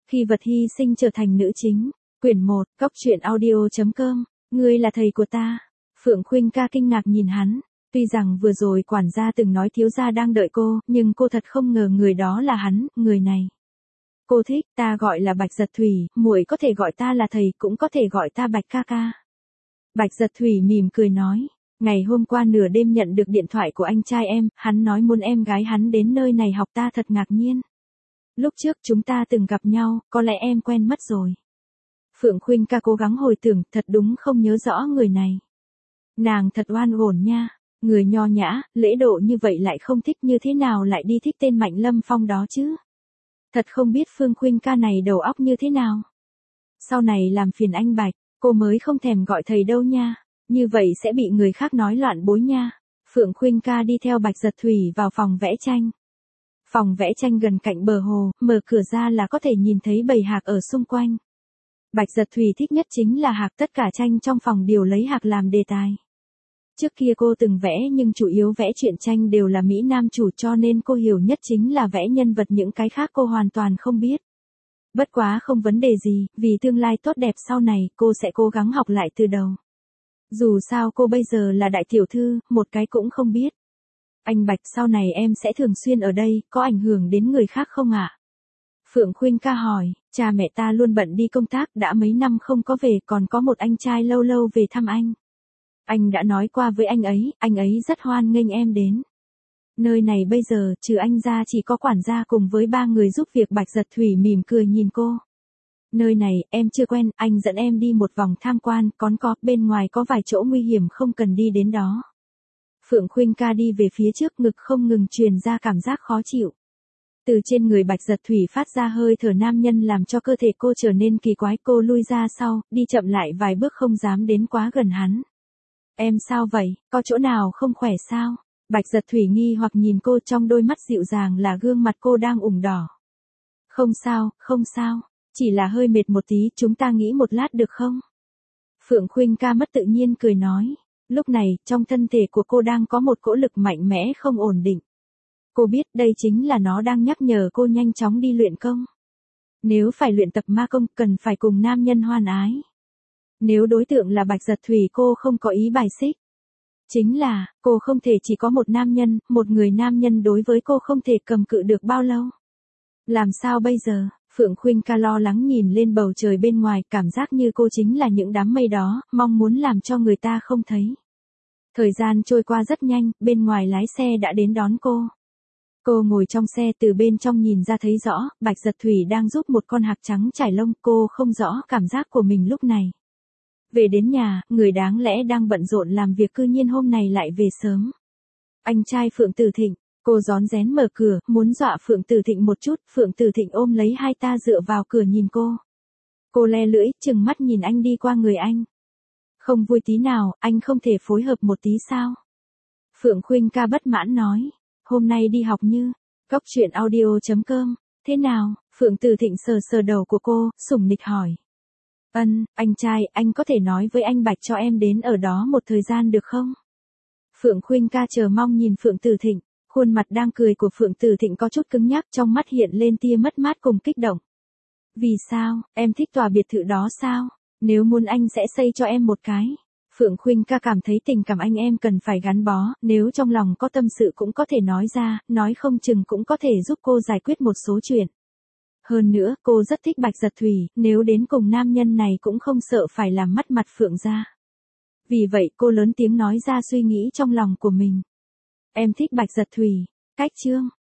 Khi vật hy sinh trở thành nữ chính. Quyển 1, Cóc truyện audio.com. Ngươi là thầy của ta. Phượng Khuynh ca kinh ngạc nhìn hắn. Tuy rằng vừa rồi quản gia từng nói thiếu gia đang đợi cô, nhưng cô thật không ngờ người đó là hắn, người này. Cô thích, ta gọi là Bạch Giật Thủy, muội có thể gọi ta là thầy, cũng có thể gọi ta Bạch ca ca. Bạch Giật Thủy mỉm cười nói. Ngày hôm qua nửa đêm nhận được điện thoại của anh trai em, hắn nói muốn em gái hắn đến nơi này học, ta thật ngạc nhiên. Lúc trước chúng ta từng gặp nhau, có lẽ em quen mất rồi. Phượng Khuynh ca cố gắng hồi tưởng, thật đúng không nhớ rõ người này. Nàng thật oan uổng nha, người nho nhã, lễ độ như vậy lại không thích, như thế nào lại đi thích tên Mạnh Lâm Phong đó chứ? Thật không biết Phương Khuynh ca này đầu óc như thế nào. Sau này làm phiền anh Bạch, cô mới không thèm gọi thầy đâu nha, như vậy sẽ bị người khác nói loạn bối nha. Phượng Khuynh ca đi theo Bạch Giật Thủy vào phòng vẽ tranh. Phòng vẽ tranh gần cạnh bờ hồ, mở cửa ra là có thể nhìn thấy bầy hạc ở xung quanh. Bạch Giật Thủy thích nhất chính là hạc, tất cả tranh trong phòng đều lấy hạc làm đề tài. Trước kia cô từng vẽ nhưng chủ yếu vẽ truyện tranh đều là Mỹ Nam chủ, cho nên cô hiểu nhất chính là vẽ nhân vật, những cái khác cô hoàn toàn không biết. Bất quá không vấn đề gì, vì tương lai tốt đẹp sau này cô sẽ cố gắng học lại từ đầu. Dù sao cô bây giờ là đại tiểu thư, một cái cũng không biết. Anh Bạch, sau này em sẽ thường xuyên ở đây, có ảnh hưởng đến người khác không ạ? Phượng Khuynh ca hỏi, cha mẹ ta luôn bận đi công tác, đã mấy năm không có về, còn có một anh trai lâu lâu về thăm anh. Anh đã nói qua với anh ấy rất hoan nghênh em đến. Nơi này bây giờ, trừ anh ra chỉ có quản gia cùng với 3 người giúp việc. Bạch Giật Thủy mỉm cười nhìn cô. Nơi này, em chưa quen, anh dẫn em đi một vòng tham quan, có, bên ngoài có vài chỗ nguy hiểm, không cần đi đến đó. Phượng Khuynh ca đi về phía trước, ngực không ngừng truyền ra cảm giác khó chịu. Từ trên người Bạch Giật Thủy phát ra hơi thở nam nhân làm cho cơ thể cô trở nên kỳ quái, cô lui ra sau, đi chậm lại vài bước, không dám đến quá gần hắn. Em sao vậy, có chỗ nào không khỏe sao? Bạch Giật Thủy nghi hoặc nhìn cô, trong đôi mắt dịu dàng là gương mặt cô đang ửng đỏ. Không sao, chỉ là hơi mệt một tí, chúng ta nghỉ một lát được không? Phượng Khuynh ca mất tự nhiên cười nói. Lúc này, trong thân thể của cô đang có một cỗ lực mạnh mẽ không ổn định. Cô biết đây chính là nó đang nhắc nhở cô nhanh chóng đi luyện công. Nếu phải luyện tập ma công, cần phải cùng nam nhân hoan ái. Nếu đối tượng là Bạch Giật Thủy, cô không có ý bài xích. Chính là, cô không thể chỉ có một nam nhân, một người nam nhân đối với cô không thể cầm cự được bao lâu. Làm sao bây giờ? Phượng Khuynh ca lo lắng nhìn lên bầu trời bên ngoài, cảm giác như cô chính là những đám mây đó, mong muốn làm cho người ta không thấy. Thời gian trôi qua rất nhanh, bên ngoài lái xe đã đến đón cô. Cô ngồi trong xe, từ bên trong nhìn ra thấy rõ, Bạch Giật Thủy đang giúp một con hạc trắng trải lông, cô không rõ cảm giác của mình lúc này. Về đến nhà, người đáng lẽ đang bận rộn làm việc cư nhiên hôm nay lại về sớm. Anh trai Phượng Tử Thịnh, cô rón rén mở cửa, muốn dọa Phượng Tử Thịnh một chút, Phượng Tử Thịnh ôm lấy hai ta dựa vào cửa nhìn cô. Cô le lưỡi, trừng mắt nhìn anh đi qua người anh. Không vui tí nào, anh không thể phối hợp một tí sao? Phượng Khuynh ca bất mãn nói, hôm nay đi học như, Cóc truyện audio.com, thế nào? Phượng Tử Thịnh sờ sờ đầu của cô, sủng nịch hỏi. Anh trai, anh có thể nói với anh Bạch cho em đến ở đó một thời gian được không? Phượng Khuynh ca chờ mong nhìn Phượng Tử Thịnh, khuôn mặt đang cười của Phượng Tử Thịnh có chút cứng nhắc, trong mắt hiện lên tia mất mát cùng kích động. Vì sao, em thích tòa biệt thự đó sao? Nếu muốn anh sẽ xây cho em một cái. Phượng Khuynh ca cảm thấy tình cảm anh em cần phải gắn bó, nếu trong lòng có tâm sự cũng có thể nói ra, nói không chừng cũng có thể giúp cô giải quyết một số chuyện. Hơn nữa, cô rất thích Bạch Giật Thủy, nếu đến cùng nam nhân này cũng không sợ phải làm mất mặt Phượng gia. Vì vậy cô lớn tiếng nói ra suy nghĩ trong lòng của mình. Em thích Bạch Giật Thủy. Cách chương.